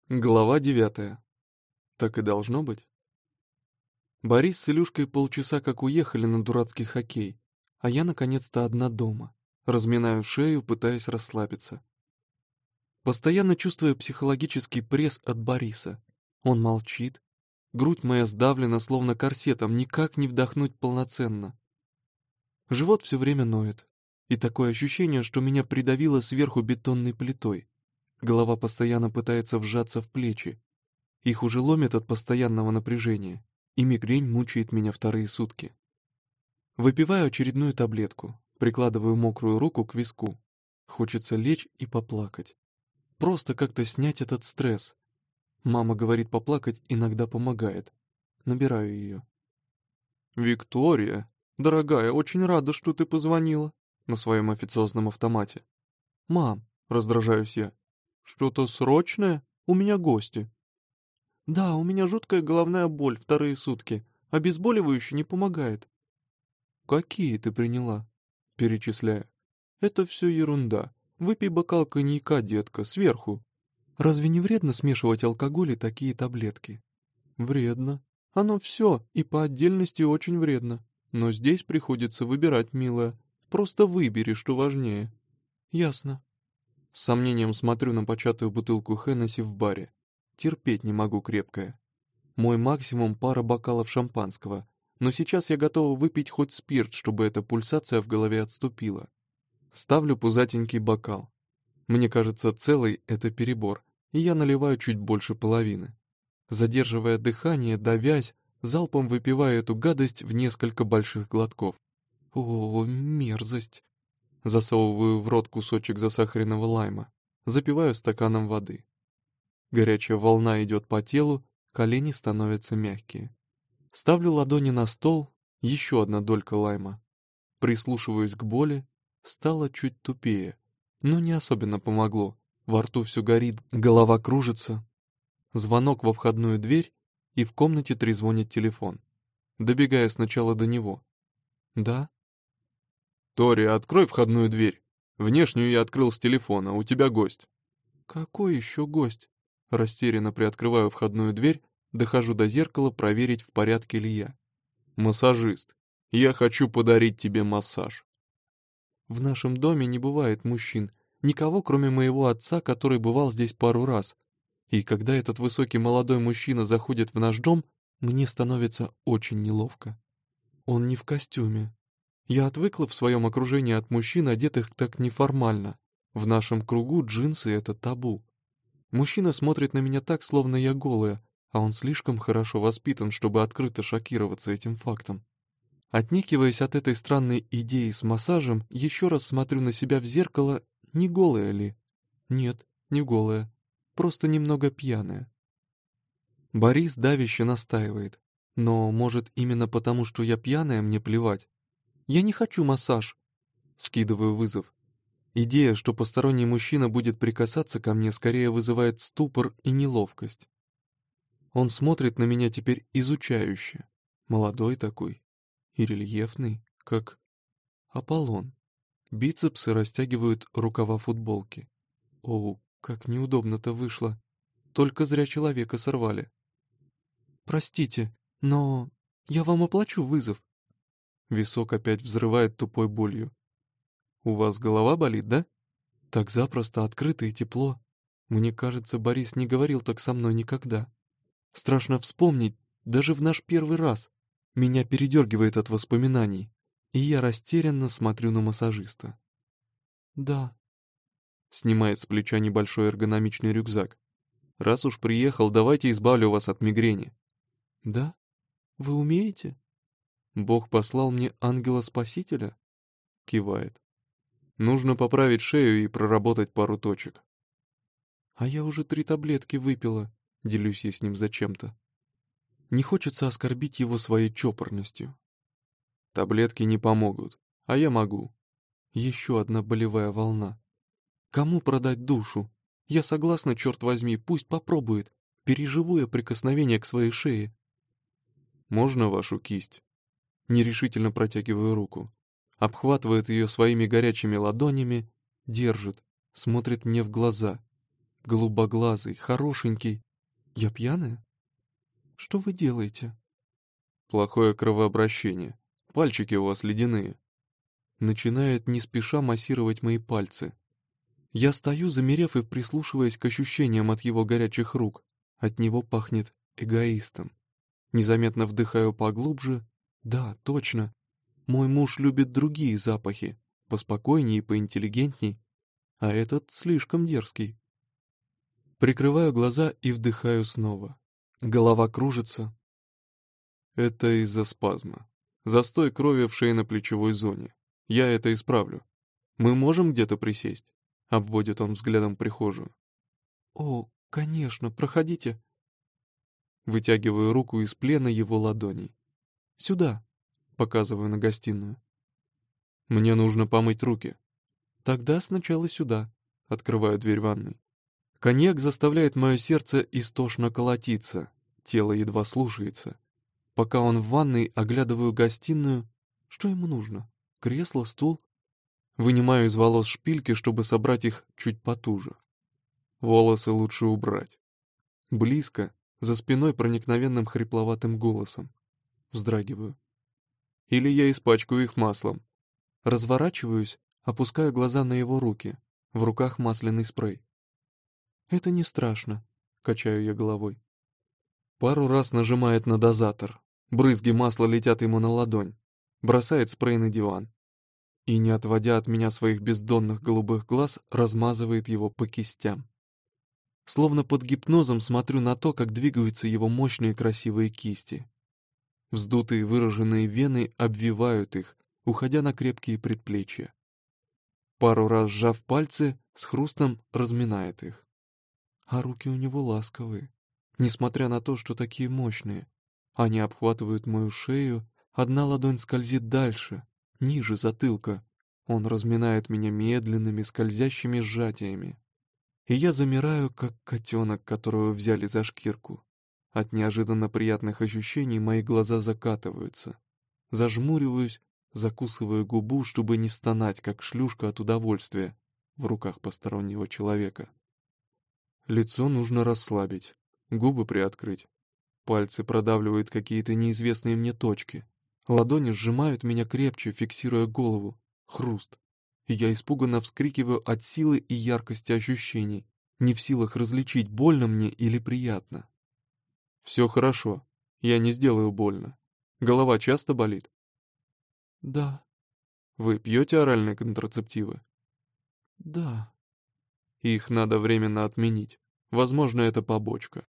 Глава 9. Так и должно быть. Борис с Илюшкой полчаса как уехали на дурацкий хоккей, а я наконец-то одна дома. Разминаю шею, пытаясь расслабиться. Постоянно чувствую психологический пресс от Бориса. Он молчит. Грудь моя сдавлена, словно корсетом, никак не вдохнуть полноценно. Живот все время ноет. И такое ощущение, что меня придавило сверху бетонной плитой. Голова постоянно пытается вжаться в плечи. Их уже ломит от постоянного напряжения, и мигрень мучает меня вторые сутки. Выпиваю очередную таблетку, прикладываю мокрую руку к виску. Хочется лечь и поплакать. Просто как-то снять этот стресс. Мама говорит, поплакать иногда помогает. Набираю ее. «Виктория, дорогая, очень рада, что ты позвонила», на своем официозном автомате. «Мам», раздражаюсь я, «что-то срочное? У меня гости». «Да, у меня жуткая головная боль вторые сутки. Обезболивающее не помогает». «Какие ты приняла?» Перечисляю. «Это все ерунда. Выпей бокал коньяка, детка, сверху». «Разве не вредно смешивать алкоголь и такие таблетки?» «Вредно. Оно все, и по отдельности очень вредно. Но здесь приходится выбирать, милая. Просто выбери, что важнее». «Ясно». С сомнением смотрю на початую бутылку Хеннесси в баре. Терпеть не могу крепкое. Мой максимум пара бокалов шампанского, но сейчас я готова выпить хоть спирт, чтобы эта пульсация в голове отступила. Ставлю пузатенький бокал. Мне кажется, целый — это перебор, и я наливаю чуть больше половины. Задерживая дыхание, давясь, залпом выпиваю эту гадость в несколько больших глотков. О, мерзость! Засовываю в рот кусочек засахаренного лайма. Запиваю стаканом воды. Горячая волна идет по телу, колени становятся мягкие. Ставлю ладони на стол, еще одна долька лайма. Прислушиваюсь к боли, стало чуть тупее, но не особенно помогло. Во рту все горит, голова кружится. Звонок во входную дверь, и в комнате трезвонит телефон. Добегая сначала до него. «Да?» «Тори, открой входную дверь. Внешнюю я открыл с телефона, у тебя гость». «Какой еще гость?» Растерянно приоткрываю входную дверь, дохожу до зеркала проверить, в порядке ли я. «Массажист. Я хочу подарить тебе массаж». В нашем доме не бывает мужчин, никого, кроме моего отца, который бывал здесь пару раз. И когда этот высокий молодой мужчина заходит в наш дом, мне становится очень неловко. Он не в костюме. Я отвыкла в своем окружении от мужчин, одетых так неформально. В нашем кругу джинсы — это табу. Мужчина смотрит на меня так, словно я голая, а он слишком хорошо воспитан, чтобы открыто шокироваться этим фактом. Отнекиваясь от этой странной идеи с массажем, еще раз смотрю на себя в зеркало, не голая ли? Нет, не голая, просто немного пьяная. Борис давяще настаивает. Но, может, именно потому, что я пьяная, мне плевать? Я не хочу массаж. Скидываю вызов. Идея, что посторонний мужчина будет прикасаться ко мне, скорее вызывает ступор и неловкость. Он смотрит на меня теперь изучающе. Молодой такой. И рельефный, как Аполлон. Бицепсы растягивают рукава футболки. О, как неудобно-то вышло. Только зря человека сорвали. «Простите, но я вам оплачу вызов». Висок опять взрывает тупой болью. «У вас голова болит, да?» Так запросто, открыто и тепло. Мне кажется, Борис не говорил так со мной никогда. Страшно вспомнить, даже в наш первый раз. Меня передергивает от воспоминаний, и я растерянно смотрю на массажиста. «Да». Снимает с плеча небольшой эргономичный рюкзак. «Раз уж приехал, давайте избавлю вас от мигрени». «Да? Вы умеете?» «Бог послал мне ангела-спасителя?» Кивает. «Нужно поправить шею и проработать пару точек». «А я уже 3 таблетки выпила», — делюсь я с ним зачем-то. Не хочется оскорбить его своей чопорностью. «Таблетки не помогут, а я могу». Еще одна болевая волна. Кому продать душу? Я согласна, черт возьми, пусть попробует. Переживу я прикосновение к своей шее. «Можно вашу кисть?» Нерешительно протягиваю руку. Обхватывает ее своими горячими ладонями, держит, смотрит мне в глаза. голубоглазый, хорошенький. Я пьяная? Что вы делаете? Плохое кровообращение. Пальчики у вас ледяные. Начинает не спеша массировать мои пальцы. Я стою, замерев и прислушиваясь к ощущениям от его горячих рук. От него пахнет эгоистом. Незаметно вдыхаю поглубже. Да, точно. Мой муж любит другие запахи, поспокойнее и поинтеллигентней, а этот слишком дерзкий. Прикрываю глаза и вдыхаю снова. Голова кружится. Это из-за спазма. Застой крови в шейно-плечевой зоне. Я это исправлю. Мы можем где-то присесть? Обводит он взглядом прихожую. О, конечно, проходите. Вытягиваю руку из плена его ладоней. Сюда. Показываю на гостиную. Мне нужно помыть руки. Тогда сначала сюда. Открываю дверь ванной. Коньяк заставляет мое сердце истошно колотиться. Тело едва слушается. Пока он в ванной, оглядываю гостиную. Что ему нужно? Кресло, стул? Вынимаю из волос шпильки, чтобы собрать их чуть потуже. Волосы лучше убрать. Близко, за спиной проникновенным хрипловатым голосом. Вздрагиваю. Или я испачкаю их маслом. Разворачиваюсь, опускаю глаза на его руки. В руках масляный спрей. «Это не страшно», — качаю я головой. Пару раз нажимает на дозатор. Брызги масла летят ему на ладонь. Бросает спрей на диван. И, не отводя от меня своих бездонных голубых глаз, размазывает его по кистям. Словно под гипнозом смотрю на то, как двигаются его мощные красивые кисти. Вздутые выраженные вены обвивают их, уходя на крепкие предплечья. Пару раз сжав пальцы, с хрустом разминает их. А руки у него ласковые, несмотря на то, что такие мощные. Они обхватывают мою шею, одна ладонь скользит дальше, ниже затылка. Он разминает меня медленными, скользящими сжатиями. И я замираю, как котенок, которого взяли за шкирку. От неожиданно приятных ощущений мои глаза закатываются. Зажмуриваюсь, закусываю губу, чтобы не стонать, как шлюшка от удовольствия в руках постороннего человека. Лицо нужно расслабить, губы приоткрыть. Пальцы продавливают какие-то неизвестные мне точки. Ладони сжимают меня крепче, фиксируя голову. Хруст. И я испуганно вскрикиваю от силы и яркости ощущений, не в силах различить, больно мне или приятно. Все хорошо. Я не сделаю больно. Голова часто болит? Да. Вы пьете оральные контрацептивы? Да. Их надо временно отменить. Возможно, это побочка.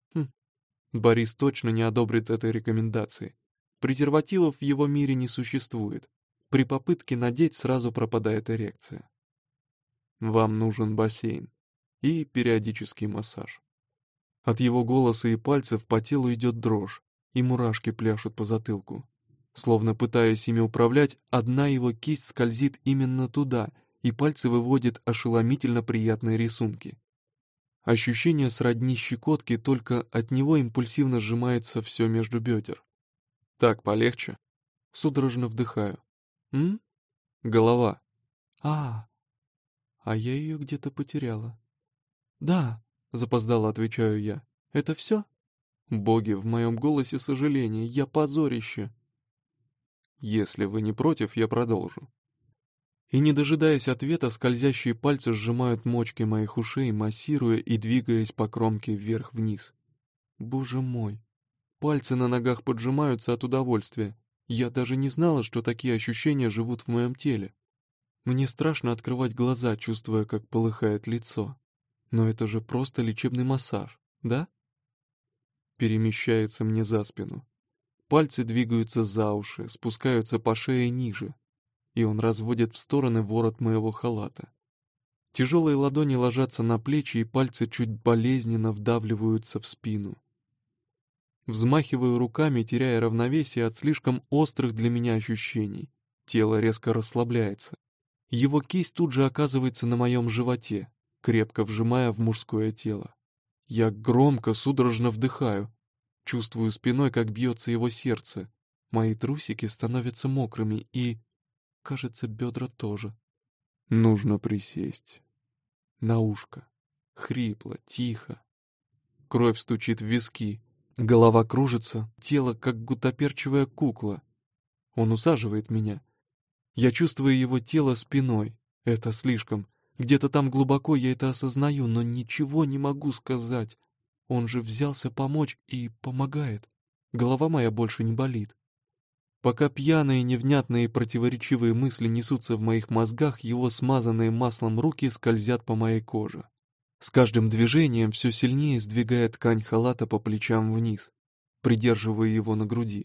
Борис точно не одобрит этой рекомендации. Презервативов в его мире не существует. При попытке надеть сразу пропадает эрекция. Вам нужен бассейн и периодический массаж. От его голоса и пальцев по телу идет дрожь, и мурашки пляшут по затылку. Словно пытаясь ими управлять, одна его кисть скользит именно туда, и пальцы выводят ошеломительно приятные рисунки. Ощущение сродни щекотки, только от него импульсивно сжимается все между бедер. Так полегче. Судорожно вдыхаю. Голова. А я ее где-то потеряла. Да, запоздало отвечаю я. Это все? Боги, в моем голосе сожаление, я позорище. Если вы не против, я продолжу. И, не дожидаясь ответа, скользящие пальцы сжимают мочки моих ушей, массируя и двигаясь по кромке вверх-вниз. Боже мой! Пальцы на ногах поджимаются от удовольствия. Я даже не знала, что такие ощущения живут в моем теле. Мне страшно открывать глаза, чувствуя, как полыхает лицо. Но это же просто лечебный массаж, да? Перемещается мне за спину. Пальцы двигаются за уши, спускаются по шее ниже. И он разводит в стороны ворот моего халата. Тяжелые ладони ложатся на плечи, и пальцы чуть болезненно вдавливаются в спину. Взмахиваю руками, теряя равновесие от слишком острых для меня ощущений. Тело резко расслабляется. Его кисть тут же оказывается на моем животе, крепко вжимая в мужское тело. Я громко, судорожно вдыхаю. Чувствую спиной, как бьется его сердце. Мои трусики становятся мокрыми и... кажется, бедра тоже. Нужно присесть. На ушко. Хрипло, тихо. Кровь стучит в виски. Голова кружится, тело как гутоперчивая кукла. Он усаживает меня. Я чувствую его тело спиной. Это слишком. Где-то там глубоко я это осознаю, но ничего не могу сказать. Он же взялся помочь и помогает. Голова моя больше не болит. Пока пьяные, невнятные и противоречивые мысли несутся в моих мозгах, его смазанные маслом руки скользят по моей коже. С каждым движением все сильнее сдвигая ткань халата по плечам вниз, придерживая его на груди.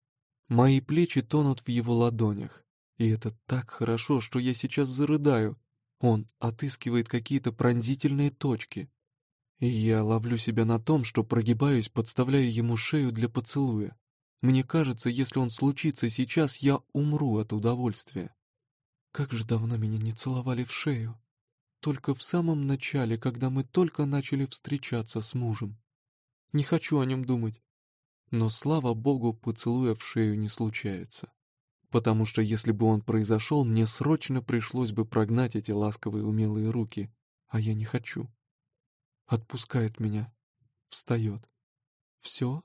Мои плечи тонут в его ладонях, и это так хорошо, что я сейчас зарыдаю. Он отыскивает какие-то пронзительные точки, и я ловлю себя на том, что прогибаюсь, подставляю ему шею для поцелуя. Мне кажется, если он случится сейчас, я умру от удовольствия. Как же давно меня не целовали в шею. Только в самом начале, когда мы только начали встречаться с мужем. Не хочу о нем думать. Но, слава богу, поцелуя в шею не случается. Потому что если бы он произошел, мне срочно пришлось бы прогнать эти ласковые умелые руки, а я не хочу. Отпускает меня. Встает. Все?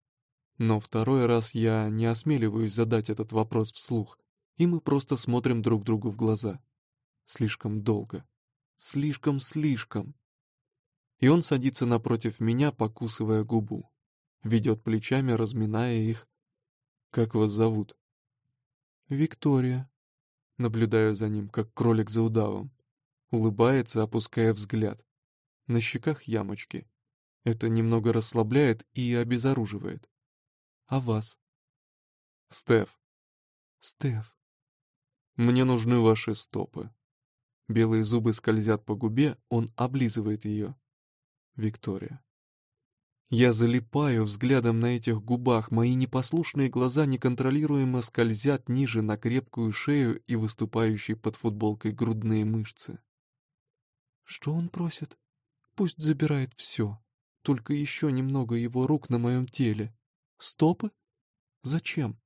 Но второй раз я не осмеливаюсь задать этот вопрос вслух, и мы просто смотрим друг другу в глаза. Слишком долго. Слишком. И он садится напротив меня, покусывая губу. Ведет плечами, разминая их. «Как вас зовут?» «Виктория». Наблюдаю за ним, как кролик за удавом. Улыбается, опуская взгляд. На щеках ямочки. Это немного расслабляет и обезоруживает. «А вас?» «Стеф». «Стеф». «Мне нужны ваши стопы». Белые зубы скользят по губе, он облизывает ее. Виктория. Я залипаю взглядом на этих губах, мои непослушные глаза неконтролируемо скользят ниже на крепкую шею и выступающие под футболкой грудные мышцы. Что он просит? Пусть забирает все, только еще немного его рук на моем теле. Стопы? Зачем?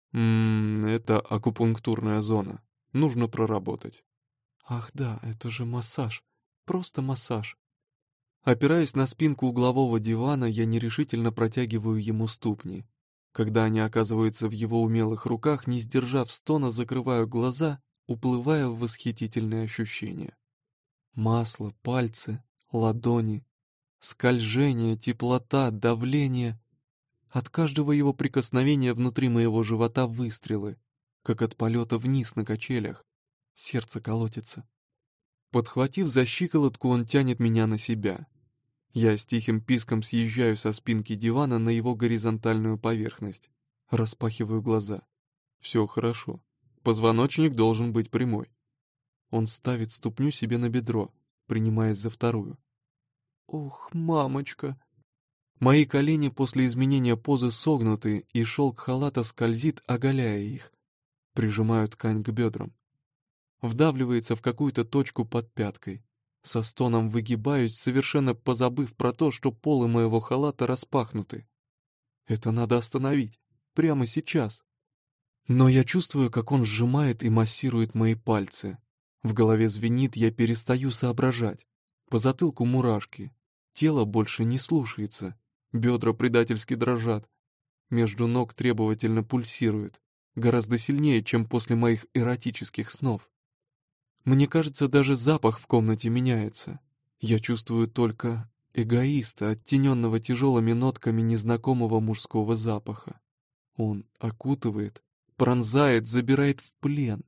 Это акупунктурная зона. Нужно проработать. Ах да, это же массаж. Просто массаж. Опираясь на спинку углового дивана, я нерешительно протягиваю ему ступни. Когда они оказываются в его умелых руках, не сдержав стона, закрываю глаза, уплывая в восхитительные ощущения. Масло, пальцы, ладони, скольжение, теплота, давление. От каждого его прикосновения внутри моего живота выстрелы, как от полета вниз на качелях. Сердце колотится. Подхватив за щиколотку, он тянет меня на себя. Я с тихим писком съезжаю со спинки дивана на его горизонтальную поверхность. Распахиваю глаза. Все хорошо. Позвоночник должен быть прямой. Он ставит ступню себе на бедро, принимаясь за вторую. Ох, мамочка! Мои колени после изменения позы согнуты, и шелк халата скользит, оголяя их. Прижимаю ткань к бедрам. Вдавливается в какую-то точку под пяткой. Со стоном выгибаюсь, совершенно позабыв про то, что полы моего халата распахнуты. Это надо остановить. Прямо сейчас. Но я чувствую, как он сжимает и массирует мои пальцы. В голове звенит, я перестаю соображать. По затылку мурашки. Тело больше не слушается. Бедра предательски дрожат. Между ног требовательно пульсирует. Гораздо сильнее, чем после моих эротических снов. Мне кажется, даже запах в комнате меняется. Я чувствую только эгоиста, оттененного тяжелыми нотками незнакомого мужского запаха. Он окутывает, пронзает, забирает в плен.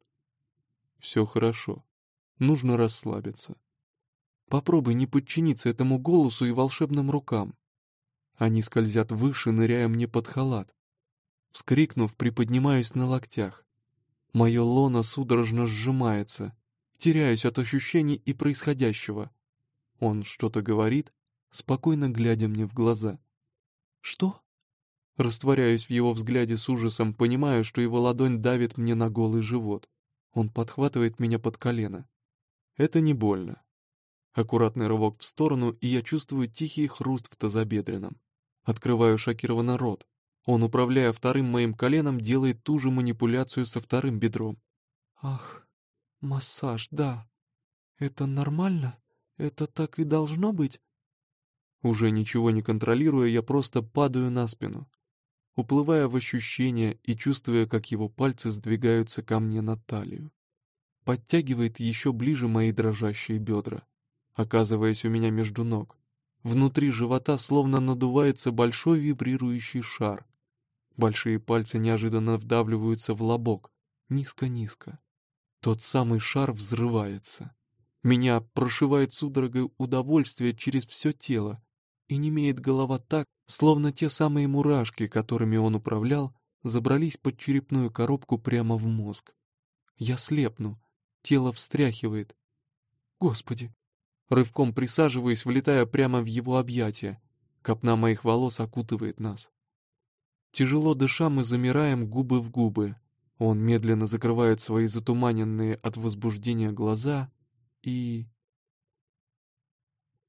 Все хорошо. Нужно расслабиться. Попробуй не подчиниться этому голосу и волшебным рукам. Они скользят выше, ныряя мне под халат. Вскрикнув, приподнимаюсь на локтях. Мое лоно судорожно сжимается. Теряюсь от ощущений и происходящего. Он что-то говорит, спокойно глядя мне в глаза. «Что?» Растворяюсь в его взгляде с ужасом, понимаю, что его ладонь давит мне на голый живот. Он подхватывает меня под колено. Это не больно. Аккуратный рывок в сторону, и я чувствую тихий хруст в тазобедренном. Открываю шокированно рот. Он, управляя вторым моим коленом, делает ту же манипуляцию со вторым бедром. «Ах, массаж, да. Это нормально? Это так и должно быть? Уже ничего не контролируя, я просто падаю на спину, уплывая в ощущения и чувствуя, как его пальцы сдвигаются ко мне на талию. Подтягивает еще ближе мои дрожащие бедра, оказываясь у меня между ног. Внутри живота словно надувается большой вибрирующий шар. Большие пальцы неожиданно вдавливаются в лобок, низко-низко. Тот самый шар взрывается. Меня прошивает судорогой удовольствие через все тело, и немеет голова так, словно те самые мурашки, которыми он управлял, забрались под черепную коробку прямо в мозг. Я слепну, тело встряхивает. Господи! Рывком присаживаюсь, влетая прямо в его объятия. Копна моих волос окутывает нас. Тяжело дыша, мы замираем губы в губы. Он медленно закрывает свои затуманенные от возбуждения глаза и